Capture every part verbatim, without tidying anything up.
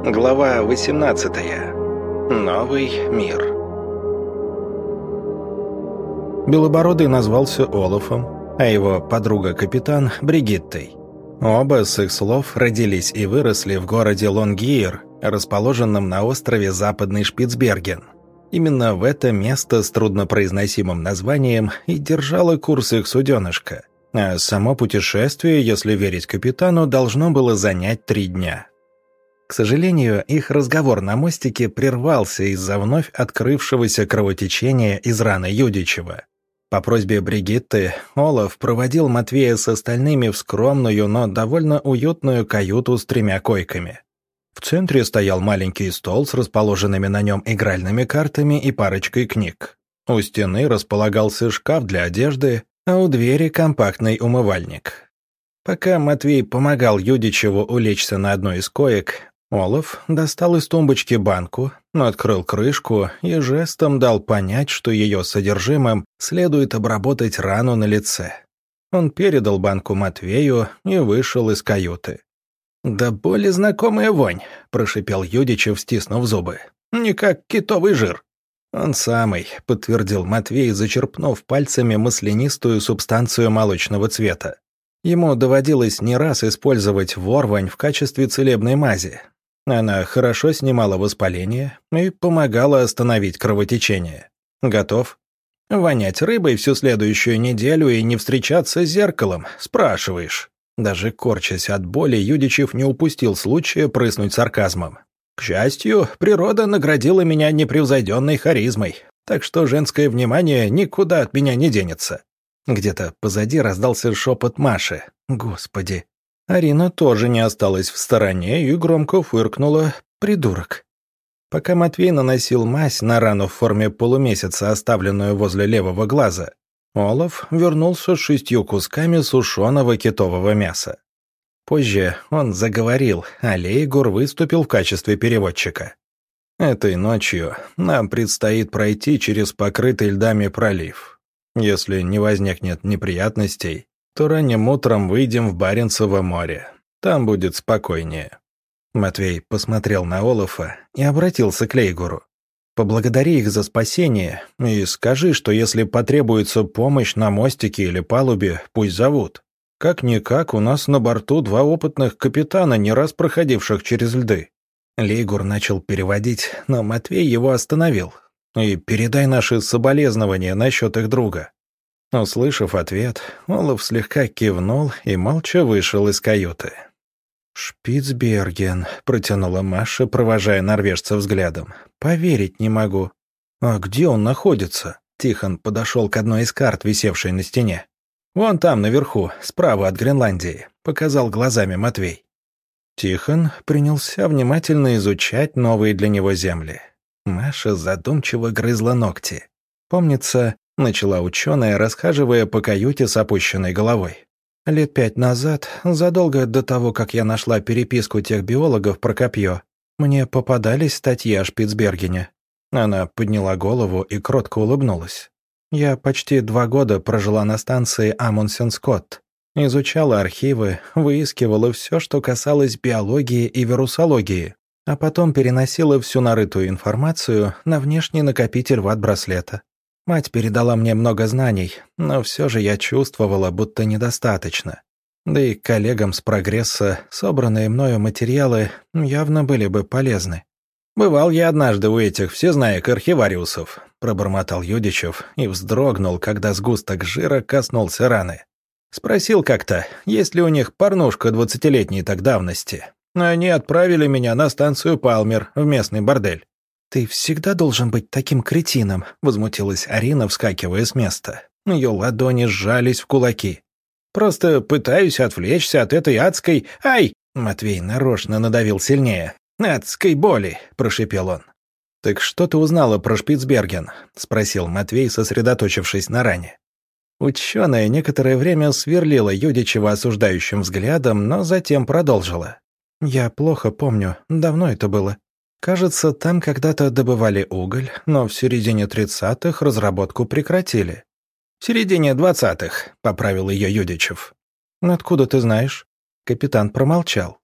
Глава восемнадцатая. Новый мир. Белобородый назвался Олафом, а его подруга-капитан — Бригиттой. Оба, с их слов, родились и выросли в городе Лонгиир, расположенном на острове Западный Шпицберген. Именно в это место с труднопроизносимым названием и держало курс их суденышко, а само путешествие, если верить капитану, должно было занять три дня. К сожалению, их разговор на мостике прервался из-за вновь открывшегося кровотечения из раны Юдичева. По просьбе Бригитты Олаф проводил Матвея с остальными в скромную, но довольно уютную каюту с тремя койками. В центре стоял маленький стол с расположенными на нем игральными картами и парочкой книг. У стены располагался шкаф для одежды, а у двери компактный умывальник. Пока Матвей помогал Юдичеву улечься на одной из коек, Олаф достал из тумбочки банку, открыл крышку и жестом дал понять, что ее содержимым следует обработать рану на лице. Он передал банку Матвею и вышел из каюты. «Да более знакомая вонь», — прошипел Юдичев, стиснув зубы. «Не как китовый жир». «Он самый», — подтвердил Матвей, зачерпнув пальцами маслянистую субстанцию молочного цвета. Ему доводилось не раз использовать ворвань в качестве целебной мази. Она хорошо снимала воспаление и помогала остановить кровотечение. Готов? Вонять рыбой всю следующую неделю и не встречаться с зеркалом, спрашиваешь. Даже корчась от боли, Юдичев не упустил случая прыснуть сарказмом. К счастью, природа наградила меня непревзойденной харизмой, так что женское внимание никуда от меня не денется. Где-то позади раздался шепот Маши. Господи. Арина тоже не осталась в стороне и громко фыркнула: «Придурок». Пока Матвей наносил мазь на рану в форме полумесяца, оставленную возле левого глаза, Олаф вернулся с шестью кусками сушеного китового мяса. Позже он заговорил, а Лейгур выступил в качестве переводчика. «Этой ночью нам предстоит пройти через покрытый льдами пролив. Если не возникнет неприятностей, то ранним утром выйдем в Баренцево море. Там будет спокойнее». Матвей посмотрел на Олафа и обратился к Лейгуру. «Поблагодари их за спасение и скажи, что если потребуется помощь на мостике или палубе, пусть зовут. Как-никак у нас на борту два опытных капитана, не раз проходивших через льды». Лейгур начал переводить, но Матвей его остановил. «И передай наши соболезнования насчет их друга». Услышав ответ, Олаф слегка кивнул и молча вышел из каюты. «Шпицберген», — протянула Маша, провожая норвежца взглядом. «Поверить не могу». «А где он находится?» Тихон подошел к одной из карт, висевшей на стене. «Вон там, наверху, справа от Гренландии», — показал глазами Матвей. Тихон принялся внимательно изучать новые для него земли. Маша задумчиво грызла ногти. Помнится, начала ученая, расхаживая по каюте с опущенной головой. Лет пять назад, задолго до того, как я нашла переписку тех биологов про копье, мне попадались статьи о Шпицбергене. Она подняла голову и кротко улыбнулась. Я почти два года прожила на станции Амундсен-Скотт. Изучала архивы, выискивала все, что касалось биологии и вирусологии, а потом переносила всю нарытую информацию на внешний накопитель ват-браслета. Мать передала мне много знаний, но все же я чувствовала, будто недостаточно. Да и коллегам с прогресса собранные мною материалы явно были бы полезны. «Бывал я однажды у этих всезнаек-архивариусов», — пробормотал Юдичев и вздрогнул, когда сгусток жира коснулся раны. Спросил как-то, есть ли у них порнушка двадцатилетней так давности. Они отправили меня на станцию Палмер, в местный бордель. «Ты всегда должен быть таким кретином», — возмутилась Арина, вскакивая с места. Ее ладони сжались в кулаки. «Просто пытаюсь отвлечься от этой адской... Ай!» Матвей нарочно надавил сильнее. «Адской боли», — прошипел он. «Так что ты узнала про Шпицберген?» — спросил Матвей, сосредоточившись на ране. Ученая некоторое время сверлила Юдичева осуждающим взглядом, но затем продолжила. «Я плохо помню, давно это было. Кажется, там когда-то добывали уголь, но в середине тридцатых разработку прекратили». «В середине двадцатых», — поправил ее Юдичев. «Откуда ты знаешь?» Капитан промолчал.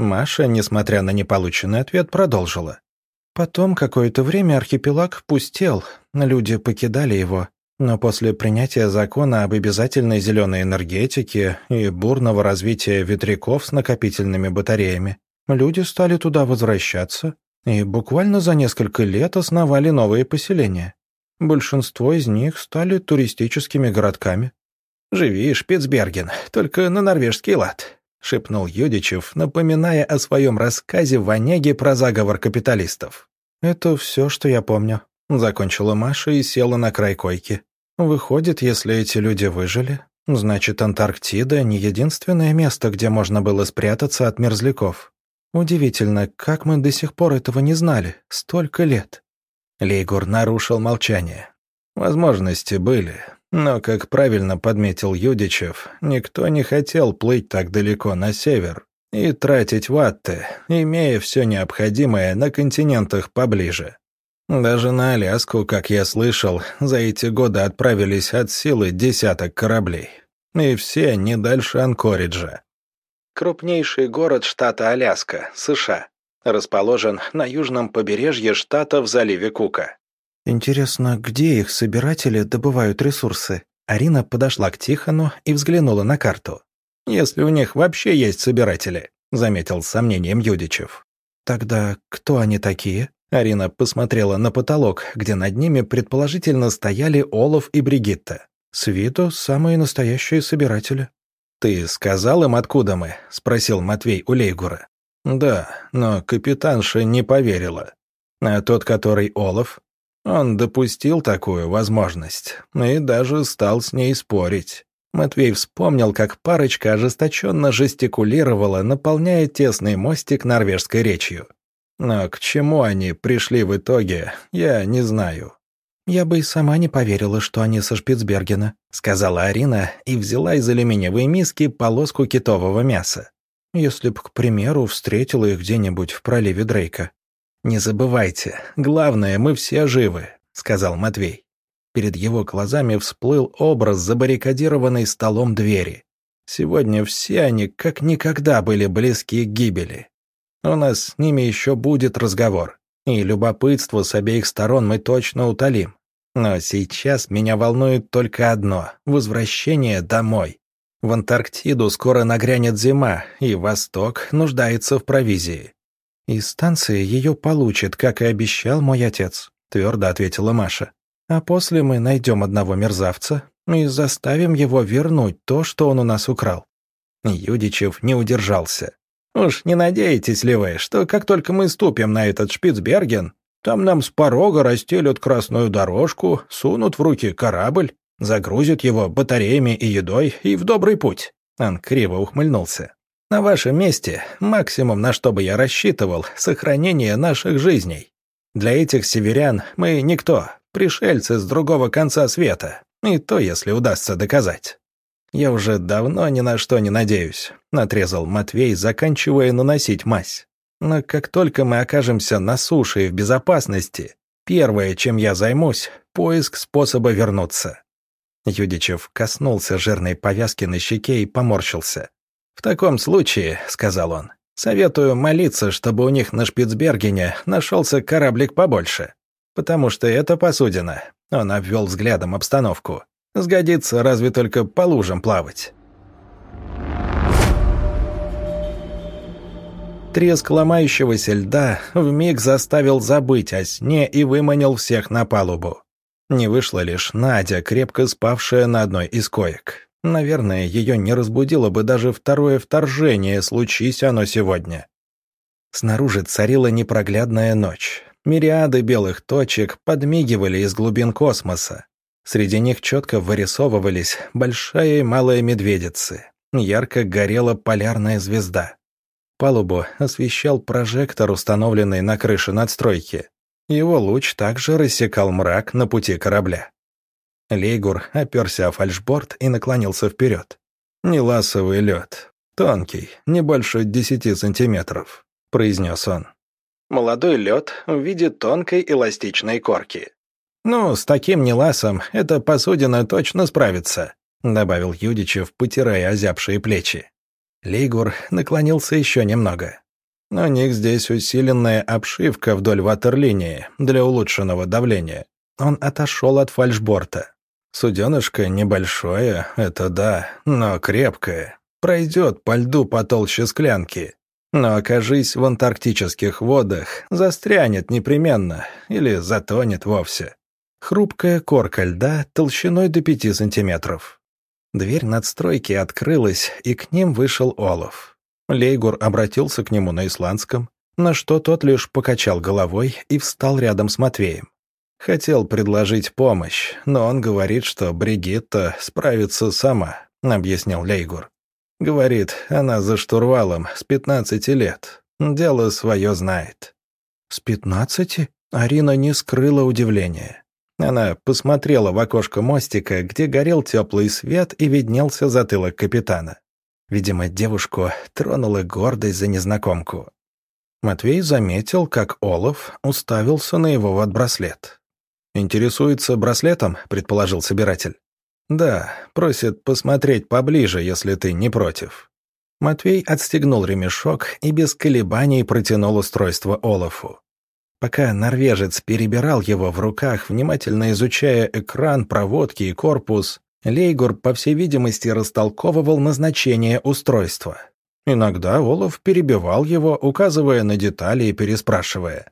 Маша, несмотря на неполученный ответ, продолжила. Потом какое-то время архипелаг пустел, люди покидали его. Но после принятия закона об обязательной зеленой энергетике и бурного развития ветряков с накопительными батареями, люди стали туда возвращаться и буквально за несколько лет основали новые поселения. Большинство из них стали туристическими городками. «Живи, Шпицберген, только на норвежский лад», — шепнул Юдичев, напоминая о своем рассказе в Онеге про заговор капиталистов. «Это все, что я помню», — закончила Маша и села на край койки. «Выходит, если эти люди выжили, значит, Антарктида не единственное место, где можно было спрятаться от мерзляков. Удивительно, как мы до сих пор этого не знали, столько лет». Лейгур нарушил молчание. Возможности были, но, как правильно подметил Юдичев, никто не хотел плыть так далеко на север и тратить ватты, имея все необходимое на континентах поближе. Даже на Аляску, как я слышал, за эти годы отправились от силы десяток кораблей. И все не дальше Анкориджа. Крупнейший город штата Аляска, США. Расположен на южном побережье штата в заливе Кука. Интересно, где их собиратели добывают ресурсы? Арина подошла к Тихону и взглянула на карту. «Если у них вообще есть собиратели», — заметил с сомнением Юдичев. «Тогда кто они такие?» Арина посмотрела на потолок, где над ними предположительно стояли Олаф и Бригитта. «С виду самые настоящие собиратели». «Ты сказал им, откуда мы?» — спросил Матвей у Лейгура. «Да, но капитанша не поверила. А тот, который Олаф, он допустил такую возможность и даже стал с ней спорить». Матвей вспомнил, как парочка ожесточенно жестикулировала, наполняя тесный мостик норвежской речью. Но к чему они пришли в итоге, я не знаю. «Я бы и сама не поверила, что они со Шпицбергена», — сказала Арина и взяла из алюминиевой миски полоску китового мяса. «Если б, к примеру, встретила их где-нибудь в проливе Дрейка». «Не забывайте, главное, мы все живы», — сказал Матвей. Перед его глазами всплыл образ забаррикадированной столом двери. Сегодня все они как никогда были близки к гибели. У нас с ними еще будет разговор, и любопытство с обеих сторон мы точно утолим. Но сейчас меня волнует только одно — возвращение домой. В Антарктиду скоро нагрянет зима, и Восток нуждается в провизии. «Из станции ее получит, как и обещал мой отец», — твердо ответила Маша. «А после мы найдем одного мерзавца и заставим его вернуть то, что он у нас украл». Юдичев не удержался. «Уж не надеетесь ли вы, что как только мы ступим на этот Шпицберген, там нам с порога расстелят красную дорожку, сунут в руки корабль, загрузят его батареями и едой и в добрый путь?» Он криво ухмыльнулся. «На вашем месте максимум, на что бы я рассчитывал, сохранение наших жизней. Для этих северян мы никто, пришельцы с другого конца света, и то, если удастся доказать». «Я уже давно ни на что не надеюсь», — отрезал Матвей, заканчивая наносить мазь. «Но как только мы окажемся на суше и в безопасности, первое, чем я займусь, — поиск способа вернуться». Юдичев коснулся жирной повязки на щеке и поморщился. «В таком случае, — сказал он, — советую молиться, чтобы у них на Шпицбергене нашелся кораблик побольше, потому что эта посудина, — он обвел взглядом обстановку, — сгодится разве только по лужам плавать». Треск ломающегося льда вмиг заставил забыть о сне и выманил всех на палубу. Не вышла лишь Надя, крепко спавшая на одной из коек. Наверное, ее не разбудило бы даже второе вторжение, случись оно сегодня. Снаружи царила непроглядная ночь. Мириады белых точек подмигивали из глубин космоса. Среди них четко вырисовывались большая и малая медведицы. Ярко горела полярная звезда. Палубу освещал прожектор, установленный на крыше надстройки. Его луч также рассекал мрак на пути корабля. Лейгур оперся о фальшборд и наклонился вперед. «Неласовый лед. Тонкий, не больше десяти сантиметров», — произнес он. «Молодой лед в виде тонкой эластичной корки». «Ну, с таким неласом эта посудина точно справится», — добавил Юдичев, потирая озябшие плечи. Лейгур наклонился еще немного. У них здесь усиленная обшивка вдоль ватерлинии для улучшенного давления. Он отошел от фальшборта. Суденышко небольшое, это да, но крепкое. Пройдет по льду потолще склянки. Но окажись в антарктических водах, застрянет непременно или затонет вовсе. Хрупкая корка льда толщиной до пяти сантиметров. Дверь надстройки открылась, и к ним вышел Олаф. Лейгур обратился к нему на исландском, на что тот лишь покачал головой и встал рядом с Матвеем. Хотел предложить помощь, но он говорит, что Бригитта справится сама, объяснил Лейгур. Говорит, она за штурвалом с пятнадцати лет. Дело свое знает. С пятнадцати? Арина не скрыла удивления. Она посмотрела в окошко мостика, где горел теплый свет и виднелся затылок капитана. Видимо, девушку тронула гордость за незнакомку. Матвей заметил, как Олаф уставился на его ватбраслет. «Интересуется браслетом?» — предположил собиратель. «Да, просит посмотреть поближе, если ты не против». Матвей отстегнул ремешок и без колебаний протянул устройство Олафу. Пока норвежец перебирал его в руках, внимательно изучая экран, проводки и корпус, Лейгур, по всей видимости, растолковывал назначение устройства. Иногда Олаф перебивал его, указывая на детали и переспрашивая.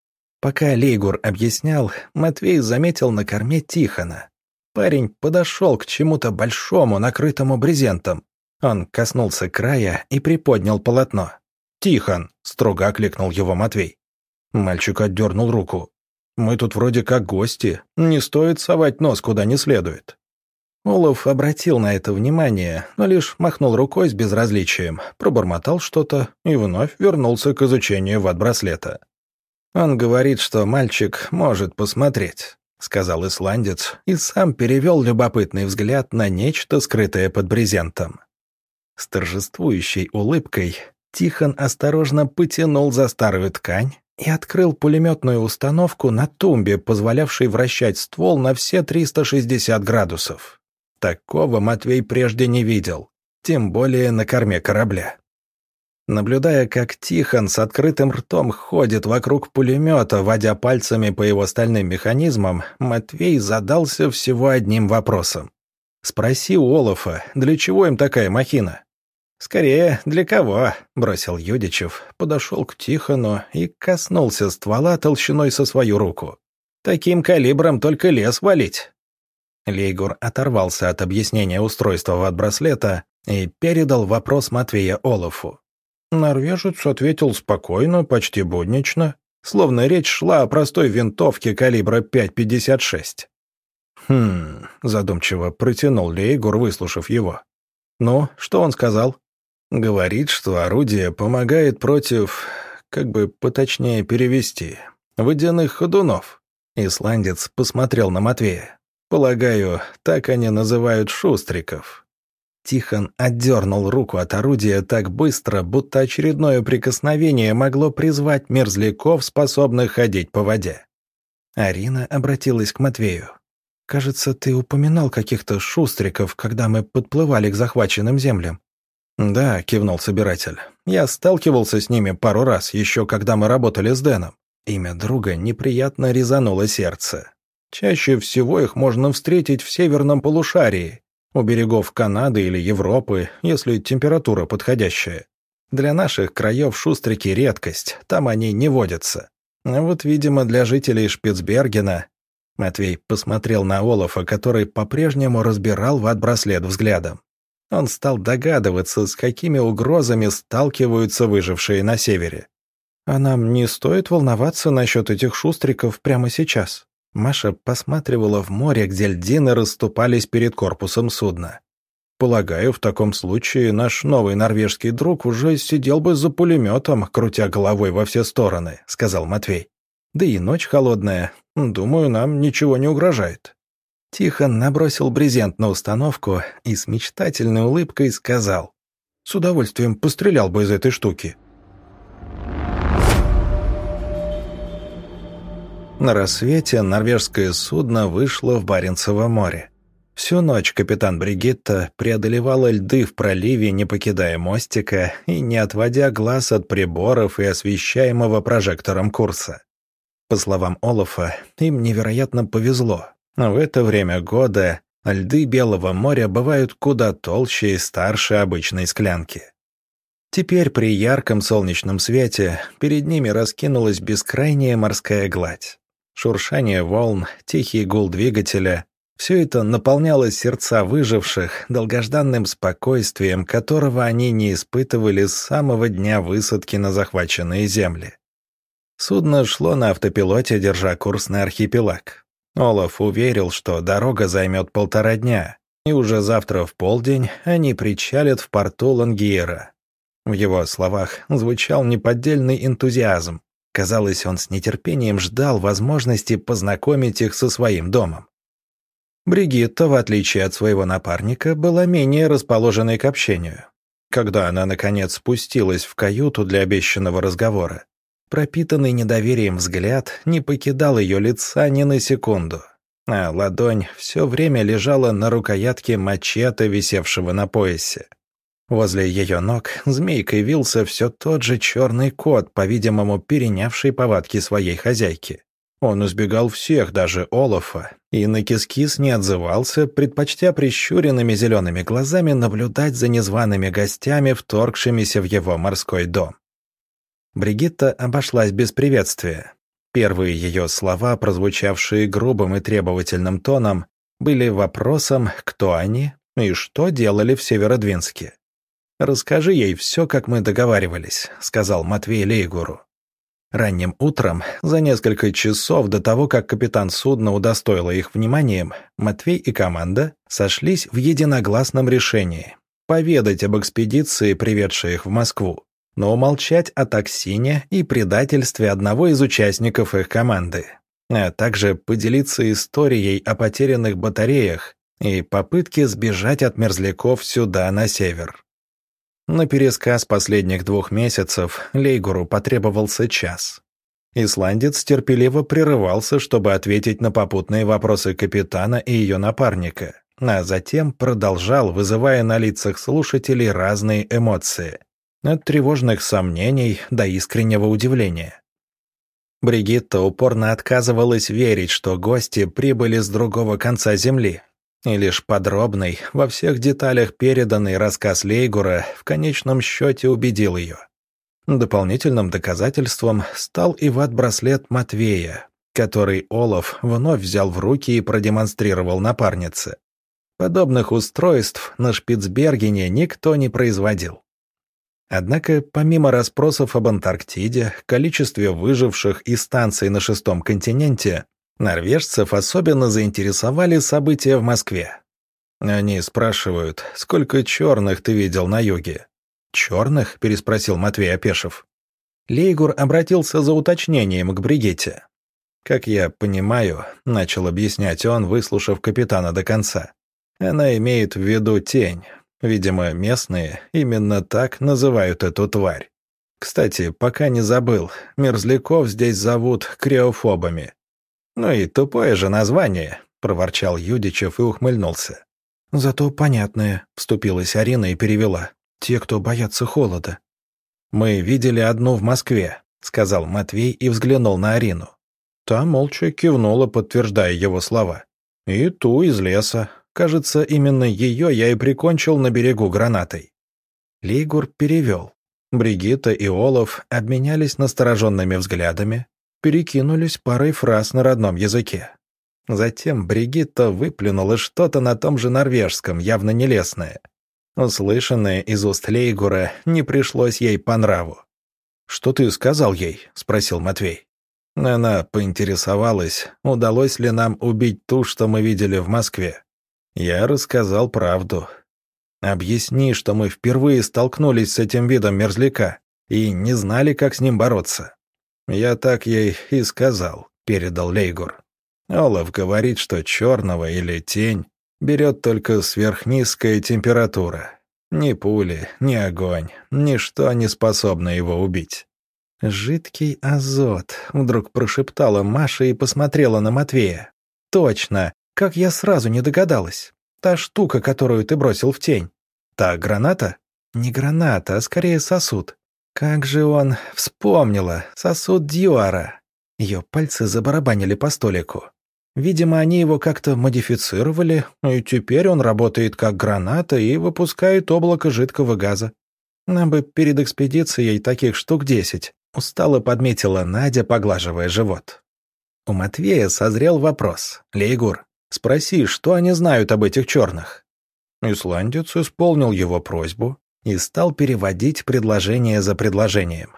Пока Лейгур объяснял, Матвей заметил на корме Тихона. Парень подошел к чему-то большому, накрытому брезентом. Он коснулся края и приподнял полотно. «Тихон!» — строго окликнул его Матвей. Мальчик отдернул руку. «Мы тут вроде как гости, не стоит совать нос куда не следует». Олаф обратил на это внимание, но лишь махнул рукой с безразличием, пробормотал что-то и вновь вернулся к изучению ватбраслета. «Он говорит, что мальчик может посмотреть», — сказал исландец и сам перевел любопытный взгляд на нечто, скрытое под брезентом. С торжествующей улыбкой Тихон осторожно потянул за старую ткань и открыл пулеметную установку на тумбе, позволявшей вращать ствол на все триста шестьдесят градусов. Такого Матвей прежде не видел, тем более на корме корабля. Наблюдая, как Тихон с открытым ртом ходит вокруг пулемета, водя пальцами по его стальным механизмам, Матвей задался всего одним вопросом. «Спроси у Олафа, для чего им такая махина?» «Скорее, для кого?» — бросил Юдичев, подошел к Тихону и коснулся ствола толщиной со свою руку. «Таким калибром только лес валить». Лейгур оторвался от объяснения устройства ватбраслета и передал вопрос Матвея Олафу. Норвежец ответил спокойно, почти буднично, словно речь шла о простой винтовке калибра пять пятьдесят шесть. «Хм...» — задумчиво протянул Лейгур, выслушав его. «Ну, что он сказал?» «Говорит, что орудие помогает против... как бы поточнее перевести... водяных ходунов». Исландец посмотрел на Матвея. «Полагаю, так они называют шустриков». Тихон отдернул руку от орудия так быстро, будто очередное прикосновение могло призвать мерзляков, способных ходить по воде. Арина обратилась к Матвею. «Кажется, ты упоминал каких-то шустриков, когда мы подплывали к захваченным землям». «Да», — кивнул собиратель. «Я сталкивался с ними пару раз, еще когда мы работали с Дэном. Имя друга неприятно резануло сердце. Чаще всего их можно встретить в северном полушарии, у берегов Канады или Европы, если температура подходящая. Для наших краев шустрики — редкость, там они не водятся. А вот, видимо, для жителей Шпицбергена...» Матвей посмотрел на Олафа, который по-прежнему разбирал ватбраслет взглядом. Он стал догадываться, с какими угрозами сталкиваются выжившие на севере. «А нам не стоит волноваться насчет этих шустриков прямо сейчас?» Маша посматривала в море, где льдины расступались перед корпусом судна. «Полагаю, в таком случае наш новый норвежский друг уже сидел бы за пулеметом, крутя головой во все стороны», — сказал Матвей. «Да и ночь холодная. Думаю, нам ничего не угрожает». Тихон набросил брезент на установку и с мечтательной улыбкой сказал: «С удовольствием пострелял бы из этой штуки». На рассвете норвежское судно вышло в Баренцево море. Всю ночь капитан Бригитта преодолевала льды в проливе, не покидая мостика и не отводя глаз от приборов и освещаемого прожектором курса. По словам Олафа, им невероятно повезло. В это время года льды Белого моря бывают куда толще и старше обычной склянки. Теперь при ярком солнечном свете перед ними раскинулась бескрайняя морская гладь. Шуршание волн, тихий гул двигателя — все это наполняло сердца выживших долгожданным спокойствием, которого они не испытывали с самого дня высадки на захваченные земли. Судно шло на автопилоте, держа курс на архипелаг. Олаф уверил, что дорога займет полтора дня, и уже завтра в полдень они причалят в порту Лонгиера. В его словах звучал неподдельный энтузиазм. Казалось, он с нетерпением ждал возможности познакомить их со своим домом. Бригитта, в отличие от своего напарника, была менее расположенной к общению. Когда она, наконец, спустилась в каюту для обещанного разговора, пропитанный недоверием взгляд не покидал ее лица ни на секунду, а ладонь все время лежала на рукоятке мачете, висевшего на поясе. Возле ее ног змейкой вился все тот же черный кот, по-видимому, перенявший повадки своей хозяйки. Он избегал всех, даже Олафа, и на кис-кис не отзывался, предпочтя прищуренными зелеными глазами наблюдать за незваными гостями, вторгшимися в его морской дом. Бригитта обошлась без приветствия. Первые ее слова, прозвучавшие грубым и требовательным тоном, были вопросом, кто они и что делали в Северодвинске. «Расскажи ей все, как мы договаривались», — сказал Матвей Лейгуру. Ранним утром, за несколько часов до того, как капитан судна удостоила их вниманием, Матвей и команда сошлись в единогласном решении поведать об экспедиции, приведшей их в Москву, но умолчать о токсине и предательстве одного из участников их команды, а также поделиться историей о потерянных батареях и попытке сбежать от мерзляков сюда, на север. На пересказ последних двух месяцев Лейгуру потребовался час. Исландец терпеливо прерывался, чтобы ответить на попутные вопросы капитана и ее напарника, а затем продолжал, вызывая на лицах слушателей разные эмоции, от тревожных сомнений до искреннего удивления. Бригитта упорно отказывалась верить, что гости прибыли с другого конца земли. И лишь подробный, во всех деталях переданный рассказ Лейгура в конечном счете убедил ее. Дополнительным доказательством стал и ват-браслет Матвея, который Олаф вновь взял в руки и продемонстрировал напарнице. Подобных устройств на Шпицбергене никто не производил. Однако, помимо расспросов об Антарктиде, количестве выживших и станций на шестом континенте, норвежцев особенно заинтересовали события в Москве. Они спрашивают, сколько черных ты видел на юге? «Черных?» — переспросил Матвей, опешив. Лейгур обратился за уточнением к Бригитте. «Как я понимаю», — начал объяснять он, выслушав капитана до конца, «она имеет в виду тень. Видимо, местные именно так называют эту тварь. Кстати, пока не забыл, мерзляков здесь зовут криофобами». «Ну и тупое же название», — проворчал Юдичев и ухмыльнулся. «Зато понятное», — вступилась Арина и перевела. «Те, кто боятся холода». «Мы видели одну в Москве», — сказал Матвей и взглянул на Арину. Та молча кивнула, подтверждая его слова. «И ту из леса. Кажется, именно ее я и прикончил на берегу гранатой». Лейгур перевел. Бригитта и Олаф обменялись настороженными взглядами, перекинулись парой фраз на родном языке. Затем Бригитта выплюнула что-то на том же норвежском, явно нелестное. Услышанное из уст Лейгура не пришлось ей по нраву. «Что ты сказал ей?» — спросил Матвей. Она поинтересовалась, удалось ли нам убить ту, что мы видели в Москве. Я рассказал правду. «Объясни, что мы впервые столкнулись с этим видом мерзляка и не знали, как с ним бороться». «Я так ей и сказал», — передал Лейгур. «Олаф говорит, что черного или тень берет только сверхнизкая температура. Ни пули, ни огонь, ничто не способно его убить». «Жидкий азот», — вдруг прошептала Маша и посмотрела на Матвея. «Точно! Как я сразу не догадалась! Та штука, которую ты бросил в тень. Та граната? Не граната, а скорее сосуд. Как же он... Вспомнила. Сосуд Дьюара. Ее пальцы забарабанили по столику. Видимо, они его как-то модифицировали, и теперь он работает как граната и выпускает облако жидкого газа. Нам бы перед экспедицией таких штук десять. Устало подметила Надя, поглаживая живот. У Матвея созрел вопрос. «Лейгур, спроси, что они знают об этих черных?» Исландец исполнил его просьбу и стал переводить предложение за предложением.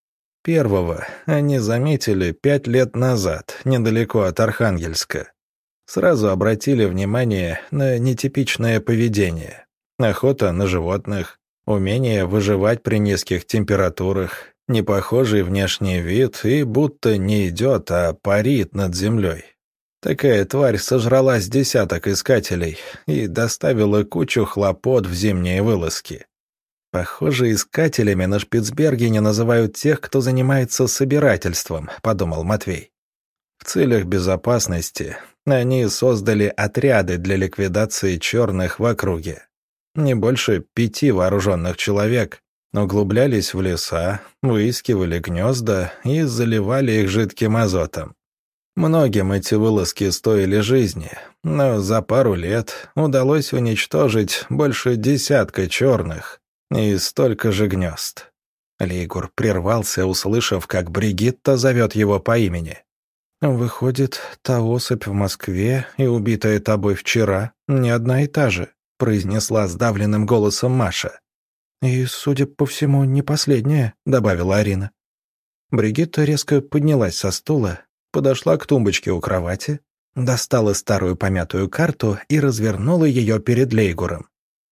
Первого они заметили пять лет назад, недалеко от Архангельска. Сразу обратили внимание на нетипичное поведение. Охота на животных, умение выживать при низких температурах, непохожий внешний вид и будто не идет, а парит над землей. Такая тварь сожрала с десяток искателей и доставила кучу хлопот в зимние вылазки. «Похоже, искателями на Шпицбергене называют тех, кто занимается собирательством», — подумал Матвей. В целях безопасности они создали отряды для ликвидации черных в округе. Не больше пяти вооруженных человек углублялись в леса, выискивали гнезда и заливали их жидким азотом. Многим эти вылазки стоили жизни, но за пару лет удалось уничтожить больше десятка черных и столько же гнезд. Лейгур прервался, услышав, как Бригитта зовет его по имени. «Выходит, та особь в Москве и убитая тобой вчера не одна и та же», произнесла сдавленным голосом Маша. «И, судя по всему, не последняя», — добавила Арина. Бригитта резко поднялась со стула, подошла к тумбочке у кровати, достала старую помятую карту и развернула ее перед Лейгуром.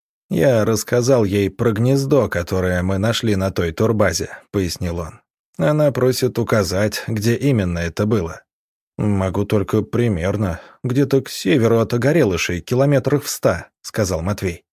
«Я рассказал ей про гнездо, которое мы нашли на той турбазе», — пояснил он. «Она просит указать, где именно это было». «Могу только примерно, где-то к северу от Огорелышей, километрах в ста», — сказал Матвей.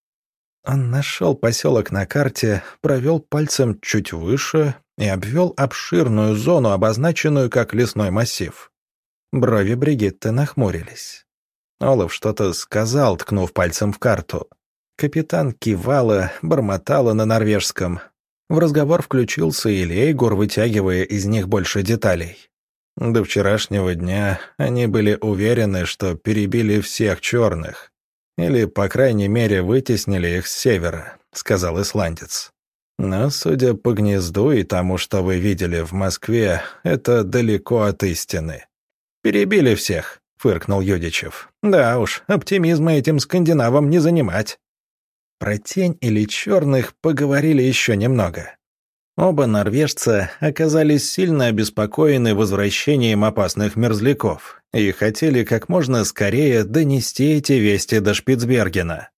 Он нашел поселок на карте, провел пальцем чуть выше и обвел обширную зону, обозначенную как лесной массив. Брови Бригитты нахмурились. Олаф что-то сказал, ткнув пальцем в карту. Капитан кивала, бормотала на норвежском. В разговор включился и Лейгур, вытягивая из них больше деталей. До вчерашнего дня они были уверены, что перебили всех черных. Или, по крайней мере, вытеснили их с севера, сказал исландец. Но, судя по гнезду и тому, что вы видели в Москве, это далеко от истины. «Перебили всех», — фыркнул Юдичев. «Да уж, оптимизма этим скандинавам не занимать». Про тень или черных поговорили еще немного. Оба норвежца оказались сильно обеспокоены возвращением опасных мерзляков и хотели как можно скорее донести эти вести до Шпицбергена.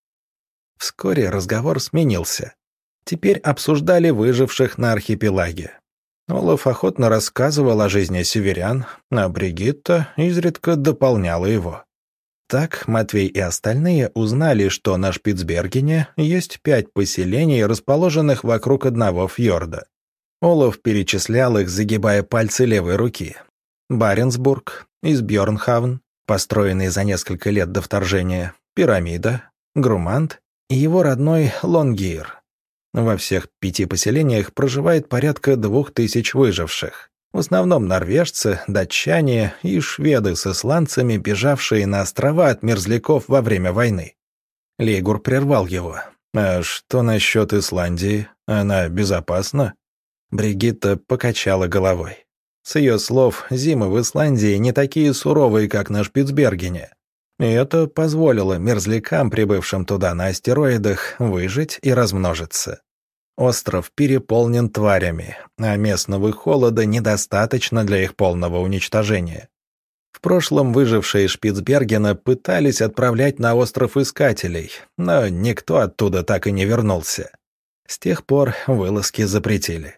Вскоре разговор сменился. Теперь обсуждали выживших на архипелаге. Олаф охотно рассказывал о жизни северян, а Бригитта изредка дополняла его. Так Матвей и остальные узнали, что на Шпицбергене есть пять поселений, расположенных вокруг одного фьорда. Олаф перечислял их, загибая пальцы левой руки. Баренцбург, Избьернхавн, построенный за несколько лет до вторжения, Пирамида, Грумант и его родной Лонгир. Во всех пяти поселениях проживает порядка двух тысяч выживших. В основном норвежцы, датчане и шведы с исландцами, бежавшие на острова от мерзляков во время войны. Лейгур прервал его. «А что насчет Исландии? Она безопасна?» Бригитта покачала головой. С ее слов, зимы в Исландии не такие суровые, как на Шпицбергене. И это позволило мерзлякам, прибывшим туда на астероидах, выжить и размножиться. Остров переполнен тварями, а местного холода недостаточно для их полного уничтожения. В прошлом выжившие из Шпицбергена пытались отправлять на остров искателей, но никто оттуда так и не вернулся. С тех пор вылазки запретили.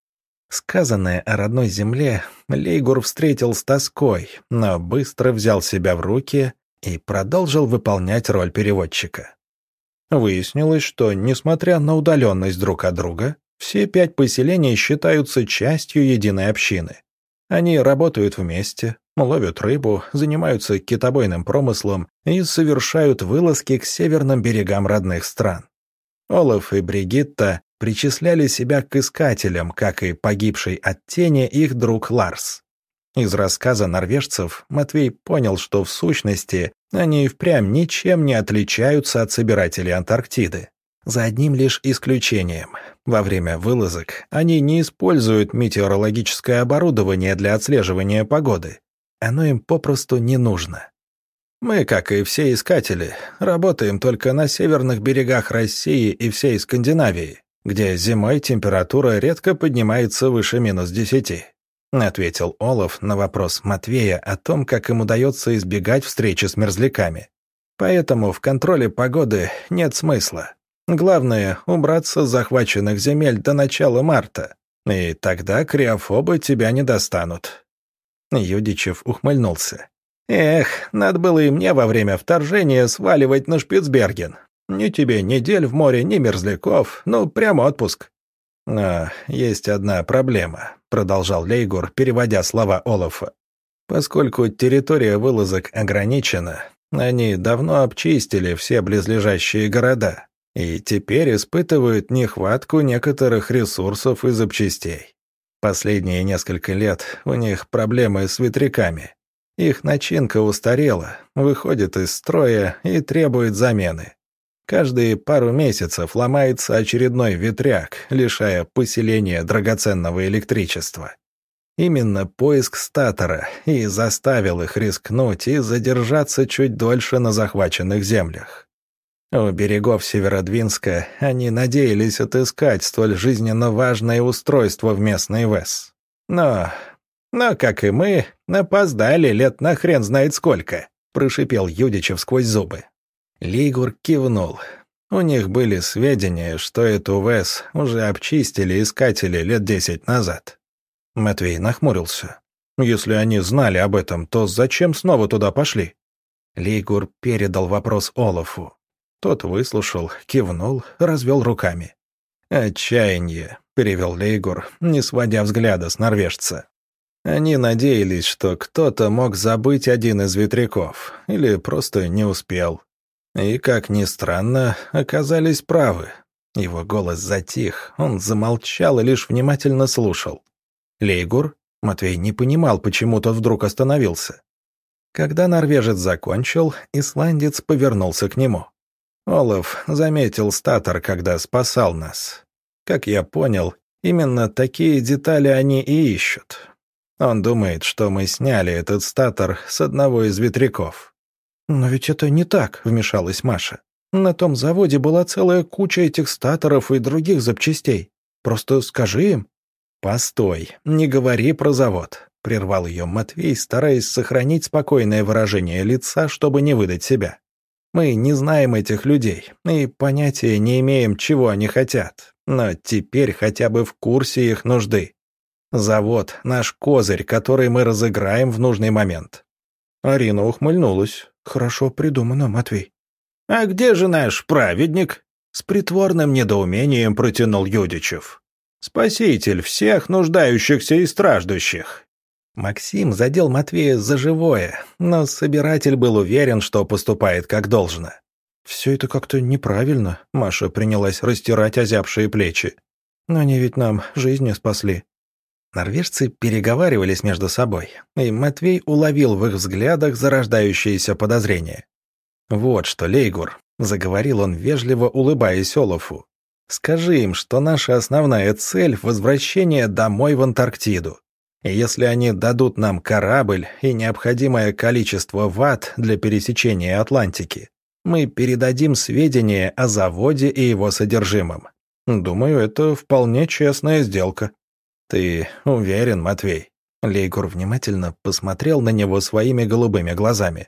Сказанное о родной земле Лейгур встретил с тоской, но быстро взял себя в руки и продолжил выполнять роль переводчика. Выяснилось, что, несмотря на удаленность друг от друга, все пять поселений считаются частью единой общины. Они работают вместе, ловят рыбу, занимаются китобойным промыслом и совершают вылазки к северным берегам родных стран. Олаф и Бригитта причисляли себя к искателям, как и погибший от тени их друг Ларс. Из рассказа норвежцев Матвей понял, что в сущности они и впрямь ничем не отличаются от собирателей Антарктиды. За одним лишь исключением. Во время вылазок они не используют метеорологическое оборудование для отслеживания погоды. Оно им попросту не нужно. Мы, как и все искатели, работаем только на северных берегах России и всей Скандинавии, где зимой температура редко поднимается выше минус десяти, ответил Олаф на вопрос Матвея о том, как им удается избегать встречи с мерзляками. Поэтому в контроле погоды нет смысла. Главное — убраться с захваченных земель до начала марта, и тогда криофобы тебя не достанут». Юдичев ухмыльнулся. «Эх, надо было и мне во время вторжения сваливать на Шпицберген. Ни тебе недель в море, ни мерзляков, ну, прям отпуск». «Но есть одна проблема», — продолжал Лейгур, переводя слова Олафа. «Поскольку территория вылазок ограничена, они давно обчистили все близлежащие города и теперь испытывают нехватку некоторых ресурсов и запчастей. Последние несколько лет у них проблемы с ветряками. Их начинка устарела, выходит из строя и требует замены. Каждые пару месяцев ломается очередной ветряк, лишая поселения драгоценного электричества. Именно поиск статора и заставил их рискнуть и задержаться чуть дольше на захваченных землях. У берегов Северодвинска они надеялись отыскать столь жизненно важное устройство в местной ВЭС. Но, но, как и мы, опоздали лет на хрен знает сколько, прошипел Юдичев сквозь зубы. Лейгур кивнул. У них были сведения, что эту ВЭС уже обчистили искатели лет десять назад. Матвей нахмурился. Если они знали об этом, то зачем снова туда пошли? Лейгур передал вопрос Олафу. Тот выслушал, кивнул, развел руками. «Отчаяние», — перевел Лейгур, не сводя взгляда с норвежца. Они надеялись, что кто-то мог забыть один из ветряков, или просто не успел. И, как ни странно, оказались правы. Его голос затих, он замолчал и лишь внимательно слушал. «Лейгур?» — Матвей не понимал, почему тот вдруг остановился. Когда норвежец закончил, исландец повернулся к нему. «Олаф заметил статор, когда спасал нас. Как я понял, именно такие детали они и ищут. Он думает, что мы сняли этот статор с одного из ветряков». «Но ведь это не так», — вмешалась Маша. «На том заводе была целая куча этих статоров и других запчастей. Просто скажи им». «Постой, не говори про завод», — прервал ее Матвей, стараясь сохранить спокойное выражение лица, чтобы не выдать себя. «Мы не знаем этих людей и понятия не имеем, чего они хотят, но теперь хотя бы в курсе их нужды. Завод — наш козырь, который мы разыграем в нужный момент». Арина ухмыльнулась. «Хорошо придумано, Матвей». «А где же наш праведник?» С притворным недоумением протянул Юдичев. «Спаситель всех нуждающихся и страждущих». Максим задел Матвея за живое, но собиратель был уверен, что поступает как должно. «Все это как-то неправильно», — Маша принялась растирать озябшие плечи. «Но они ведь нам жизни спасли». Норвежцы переговаривались между собой, и Матвей уловил в их взглядах зарождающиеся подозрения. «Вот что, Лейгур», — заговорил он, вежливо улыбаясь Олафу, — «скажи им, что наша основная цель — возвращение домой в Антарктиду. И если они дадут нам корабль и необходимое количество ватт для пересечения Атлантики, мы передадим сведения о заводе и его содержимом. Думаю, это вполне честная сделка». «Ты уверен, Матвей?» Лейгур внимательно посмотрел на него своими голубыми глазами.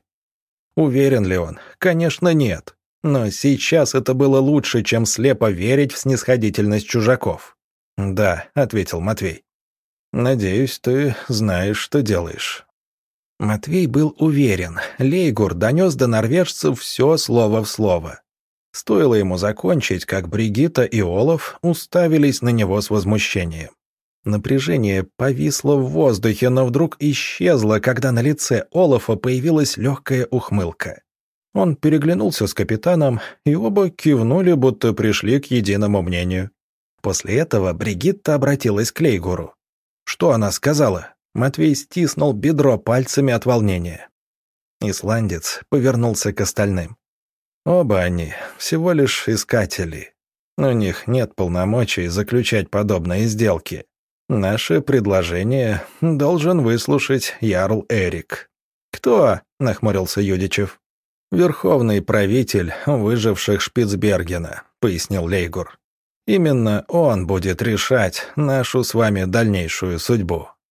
Уверен ли он? Конечно, нет. Но сейчас это было лучше, чем слепо верить в снисходительность чужаков. «Да», — ответил Матвей. «Надеюсь, ты знаешь, что делаешь». Матвей был уверен. Лейгур донес до норвежцев все слово в слово. Стоило ему закончить, как Бригитта и Олаф уставились на него с возмущением. Напряжение повисло в воздухе, но вдруг исчезло, когда на лице Олафа появилась легкая ухмылка. Он переглянулся с капитаном, и оба кивнули, будто пришли к единому мнению. После этого Бригитта обратилась к Лейгуру. «Что она сказала?» Матвей стиснул бедро пальцами от волнения. Исландец повернулся к остальным. «Оба они всего лишь искатели. У них нет полномочий заключать подобные сделки. Наше предложение должен выслушать ярл Эрик». «Кто?» — нахмурился Юдичев. «Верховный правитель выживших Шпицбергена», — пояснил Лейгур. «Именно он будет решать нашу с вами дальнейшую судьбу».